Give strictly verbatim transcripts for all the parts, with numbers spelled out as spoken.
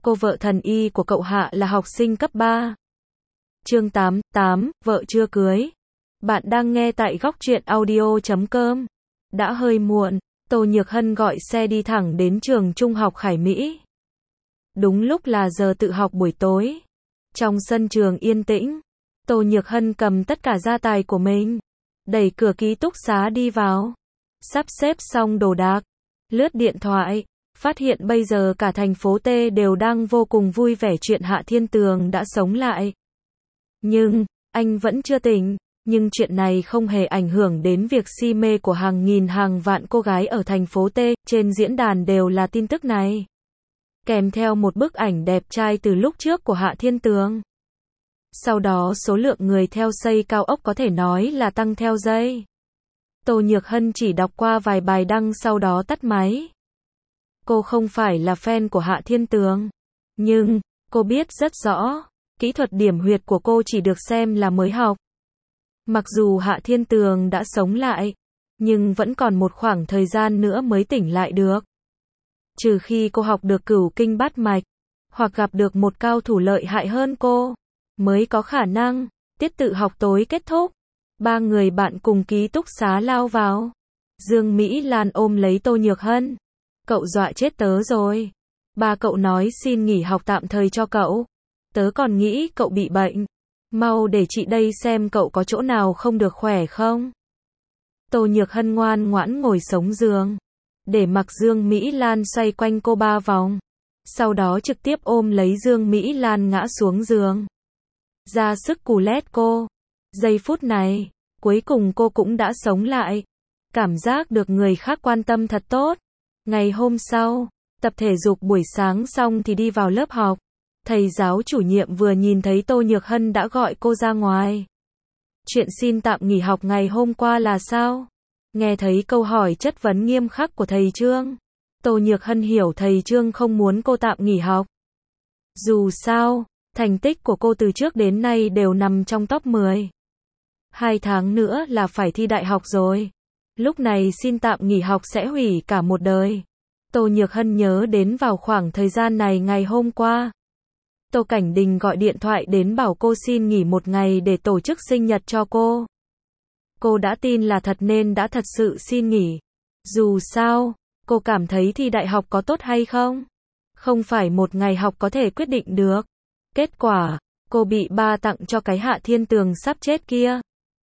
cô vợ thần y của cậu Hạ là học sinh cấp ba. Chương tám, tám, vợ chưa cưới. Bạn đang nghe tại góc truyện audio chấm com. Đã hơi muộn, Tô Nhược Hân gọi xe đi thẳng đến trường trung học Khải Mỹ. Đúng lúc là giờ tự học buổi tối. Trong sân trường yên tĩnh, Tô Nhược Hân cầm tất cả gia tài của mình, đẩy cửa ký túc xá đi vào, sắp xếp xong đồ đạc, lướt điện thoại, phát hiện bây giờ cả thành phố T đều đang vô cùng vui vẻ chuyện Hạ Thiên Tường đã sống lại. Nhưng, anh vẫn chưa tỉnh, nhưng chuyện này không hề ảnh hưởng đến việc si mê của hàng nghìn hàng vạn cô gái ở thành phố T, trên diễn đàn đều là tin tức này. Kèm theo một bức ảnh đẹp trai từ lúc trước của Hạ Thiên Tường. Sau đó số lượng người theo xây cao ốc có thể nói là tăng theo dây. Tô Nhược Hân chỉ đọc qua vài bài đăng sau đó tắt máy. Cô không phải là fan của Hạ Thiên Tường, nhưng cô biết rất rõ, kỹ thuật điểm huyệt của cô chỉ được xem là mới học. Mặc dù Hạ Thiên Tường đã sống lại, nhưng vẫn còn một khoảng thời gian nữa mới tỉnh lại được. Trừ khi cô học được cửu kinh bát mạch, hoặc gặp được một cao thủ lợi hại hơn cô, mới có khả năng. Tiết tự học tối kết thúc, ba người bạn cùng ký túc xá lao vào. Dương Mỹ Lan ôm lấy Tô Nhược Hân. Cậu dọa chết tớ rồi. Ba cậu nói xin nghỉ học tạm thời cho cậu. Tớ còn nghĩ cậu bị bệnh. Mau để chị đây xem cậu có chỗ nào không được khỏe không. Tô Nhược Hân ngoan ngoãn ngồi sống giường, để mặc Dương Mỹ Lan xoay quanh cô ba vòng. Sau đó trực tiếp ôm lấy Dương Mỹ Lan ngã xuống giường, ra sức cù lét cô. Giây phút này, cuối cùng cô cũng đã sống lại. Cảm giác được người khác quan tâm thật tốt. Ngày hôm sau, tập thể dục buổi sáng xong thì đi vào lớp học. Thầy giáo chủ nhiệm vừa nhìn thấy Tô Nhược Hân đã gọi cô ra ngoài. Chuyện xin tạm nghỉ học ngày hôm qua là sao? Nghe thấy câu hỏi chất vấn nghiêm khắc của thầy Trương, Tô Nhược Hân hiểu thầy Trương không muốn cô tạm nghỉ học. Dù sao, thành tích của cô từ trước đến nay đều nằm trong top mười. Hai tháng nữa là phải thi đại học rồi. Lúc này xin tạm nghỉ học sẽ hủy cả một đời. Tô Nhược Hân nhớ đến vào khoảng thời gian này ngày hôm qua. Tô Cảnh Đình gọi điện thoại đến bảo cô xin nghỉ một ngày để tổ chức sinh nhật cho cô. Cô đã tin là thật nên đã thật sự xin nghỉ. Dù sao, cô cảm thấy thi đại học có tốt hay không? Không phải một ngày học có thể quyết định được. Kết quả, cô bị ba tặng cho cái Hạ Thiên Tường sắp chết kia.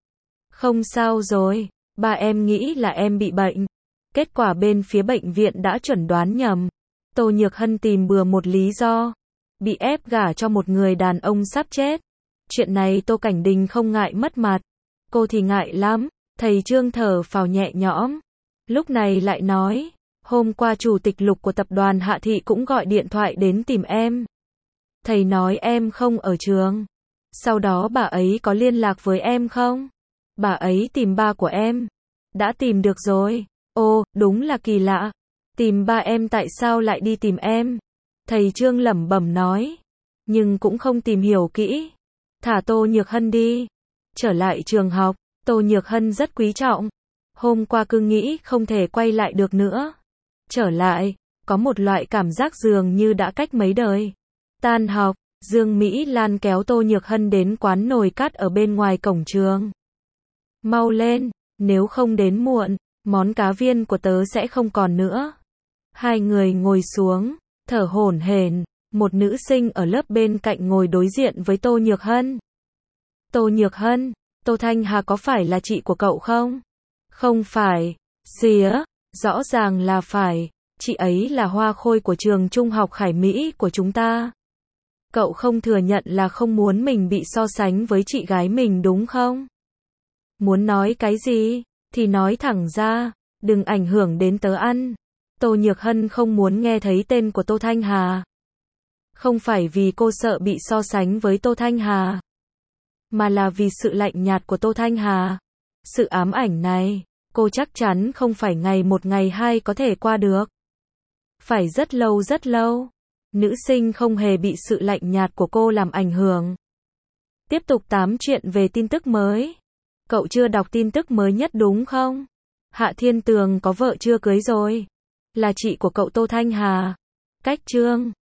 Không sao rồi, ba em nghĩ là em bị bệnh. Kết quả bên phía bệnh viện đã chuẩn đoán nhầm. Tô Nhược Hân tìm bừa một lý do. Bị ép gả cho một người đàn ông sắp chết. Chuyện này Tô Cảnh Đình không ngại mất mặt. Cô thì ngại lắm. Thầy Trương thở phào nhẹ nhõm. Lúc này lại nói, hôm qua chủ tịch Lục của tập đoàn Hạ Thị cũng gọi điện thoại đến tìm em. Thầy nói em không ở trường. Sau đó bà ấy có liên lạc với em không? Bà ấy tìm ba của em. Đã tìm được rồi. Ồ, đúng là kỳ lạ. Tìm ba em tại sao lại đi tìm em? Thầy Trương lẩm bẩm nói. Nhưng cũng không tìm hiểu kỹ. Thả Tô Nhược Hân đi. Trở lại trường học, Tô Nhược Hân rất quý trọng. Hôm qua cứ nghĩ không thể quay lại được nữa. Trở lại, có một loại cảm giác dường như đã cách mấy đời. Tan học, Dương Mỹ Lan kéo Tô Nhược Hân đến quán nồi cát ở bên ngoài cổng trường. Mau lên, nếu không đến muộn, món cá viên của tớ sẽ không còn nữa. Hai người ngồi xuống, thở hổn hển. Một nữ sinh ở lớp bên cạnh ngồi đối diện với Tô Nhược Hân. Tô Nhược Hân, Tô Thanh Hà có phải là chị của cậu không? Không phải. Xía, rõ ràng là phải. Chị ấy là hoa khôi của trường trung học Khải Mỹ của chúng ta. Cậu không thừa nhận là không muốn mình bị so sánh với chị gái mình đúng không? Muốn nói cái gì, thì nói thẳng ra, đừng ảnh hưởng đến tớ ăn. Tô Nhược Hân không muốn nghe thấy tên của Tô Thanh Hà. Không phải vì cô sợ bị so sánh với Tô Thanh Hà, mà là vì sự lạnh nhạt của Tô Thanh Hà. Sự ám ảnh này, cô chắc chắn không phải ngày một ngày hai có thể qua được. Phải rất lâu rất lâu. Nữ sinh không hề bị sự lạnh nhạt của cô làm ảnh hưởng. Tiếp tục tám chuyện về tin tức mới. Cậu chưa đọc tin tức mới nhất đúng không? Hạ Thiên Tường có vợ chưa cưới rồi. Là chị của cậu Tô Thanh Hà. Cách Trương.